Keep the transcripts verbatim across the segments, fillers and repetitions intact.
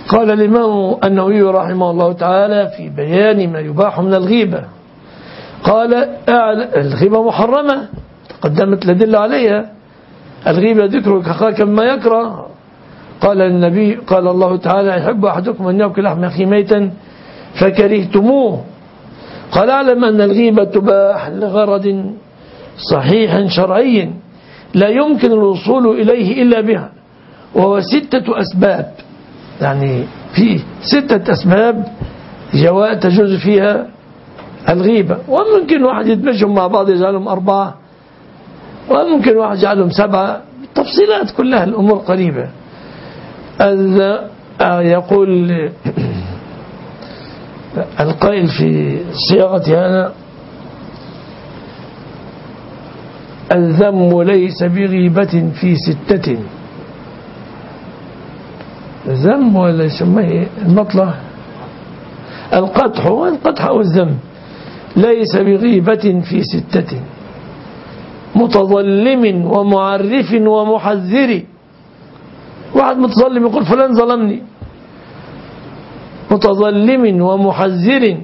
قال الإمام النووي رحمه الله تعالى في بيان ما يباح من الغيبة، قال الغيبة محرمة تقدمت الأدلة عليها. الغيبة ذكرك أخاك بما يكره. قال النبي قال الله تعالى يحب أحدكم أن يأكل لحم أخيه ميتا فكرهتموه. قال اعلم أن الغيبة تباح لغرض صحيح شرعي لا يمكن الوصول إليه إلا بها، وهو ستة أسباب. يعني في ستة أسباب جواء تجوز فيها الغيبة، وممكن واحد يدمجهم مع بعض يجعلهم أربعة، وممكن واحد يجعلهم سبعة، تفصيلات كلها الأمور قريبة. يقول القائل في صياغة هذا: الذم ليس بغيبة في ستة. الذم ولا يسميه المطلع القدح، والقدح أو الذم ليس بغيبة في ستة: متظلم ومعرف ومحذر. واحد متظلم يقول فلان ظلمني، متظلم ومحذر،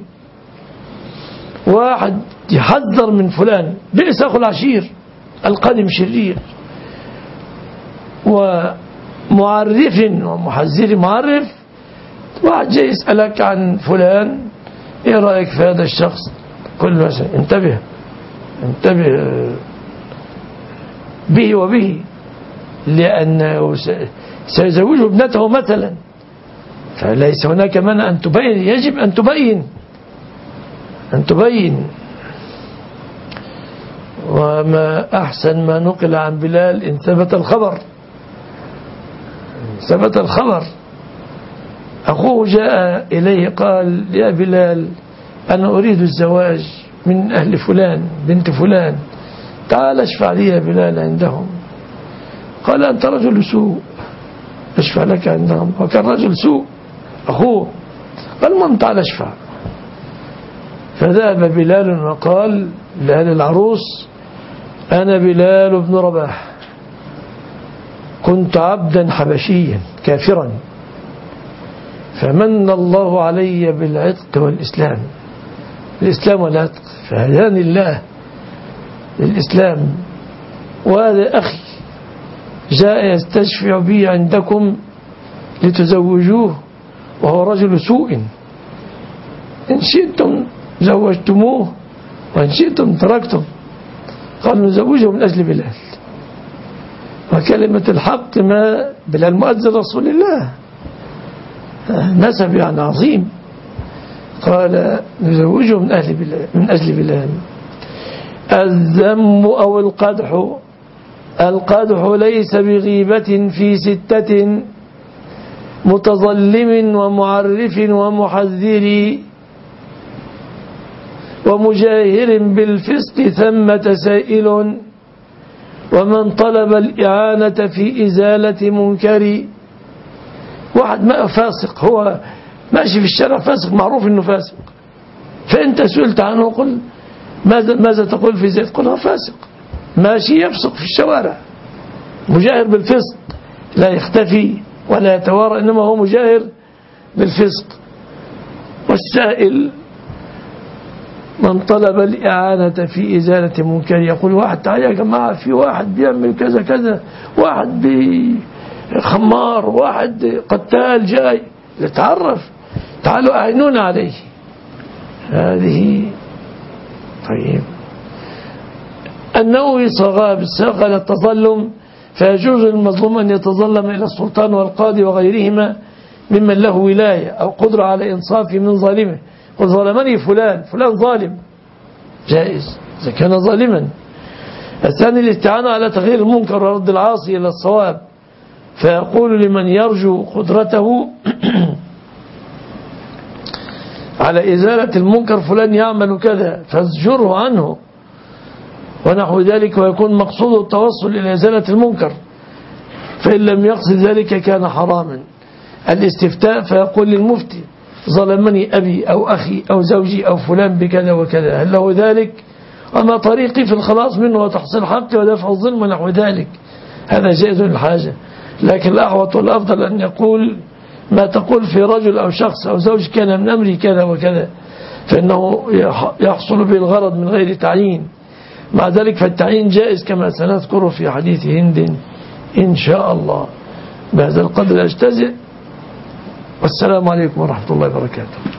واحد يحذر من فلان بئس أخو العشير القادم شرير. ومعرف ومحذر، معرف واحد جاي يسألك عن فلان ايه رأيك في هذا الشخص، كل مثلا انتبه انتبه به وبه، لأنه سيزوجه ابنته مثلا، فليس هناك مانع أن تبين، يجب أن تبين أن تبين. وما أحسن ما نقل عن بلال إن ثبت الخبر، ثبت الخبر. أخوه جاء إليه قال: يا بلال أنا أريد الزواج من أهل فلان بنت فلان، تعال اشفع لي يا بلال عندهم. قال: أنت رجل سوء، اشفع لك عندهم. وكان رجل سوء أخوه. قال: المهم تعال اشفع. فذهب بلال وقال لأهل العروس: أنا بلال بن رباح، كنت عبدا حبشيا كافرا، فمن الله علي بالعتق والإسلام، الإسلام والعتق، فهداني الله للإسلام، وهذا أخي جاء يستشفع بي عندكم لتزوجوه وهو رجل سوء، إن شئتم زوجتموه وإن شئتم تركتم. قالوا نزوجه من أجل بلال، وكلمة الحق ما بلال مؤذن رسول الله، نسب يعني عظيم. قال نزوجه من أهل بلال من أجل بلال. الذم أو القدح، القدح ليس بغيبة في ستة: متظلم ومعرف ومحذر ومجاهر بالفسق ثمة سائل، ومن طلب الإعانة في إزالة منكر. واحد ما فاسق، هو ماشي في الشارع فاسق، معروف انه فاسق، فانت سئلت عنه قل ماذا, ماذا تقول في زيد؟ قل هو فاسق ماشي يفسق في الشوارع، مجاهر بالفسق، لا يختفي ولا يتوارى، انما هو مجاهر بالفسق. والسائل من طلب الإعانة في إزالة منكر، يقول واحد تعال يا جماعة في واحد بيعمل كذا كذا، واحد بخمار، واحد قتال جاي، نتعرف، تعالوا أعينونا عليه. هذه طيب. النووي صغى بالساقة للتظلم، فيجوز للمظلوم أن يتظلم إلى السلطان والقاضي وغيرهما ممن له ولاية أو قدرة على إنصافه من ظالمه. قل ظلمني فلان، فلان ظالم، جائز إذا كان ظالما. الثاني الاستعانة على تغيير المنكر ورد العاصي إلى الصواب، فيقول لمن يرجو قدرته على إزالة المنكر فلان يعمل كذا فازجره عنه ونحو ذلك، ويكون مقصود التوصل إلى إزالة المنكر، فإن لم يقصد ذلك كان حراما. الاستفتاء، فيقول للمفتي ظلمني أبي أو أخي أو زوجي أو فلان بكذا وكذا، هل له ذلك؟ وما طريقي في الخلاص منه وتحصيل حقي ودفع الظلم ونحو ذلك. هذا جائز للحاجة، لكن الأعوط والأفضل أن يقول ما تقول في رجل أو شخص أو زوج كان من أمري كذا وكذا، فإنه يحصل به الغرض من غير تعيين. مع ذلك فالتعيين جائز كما سنذكره في حديث هند إن شاء الله. بهذا القدر أجتزئ، والسلام عليكم ورحمة الله وبركاته.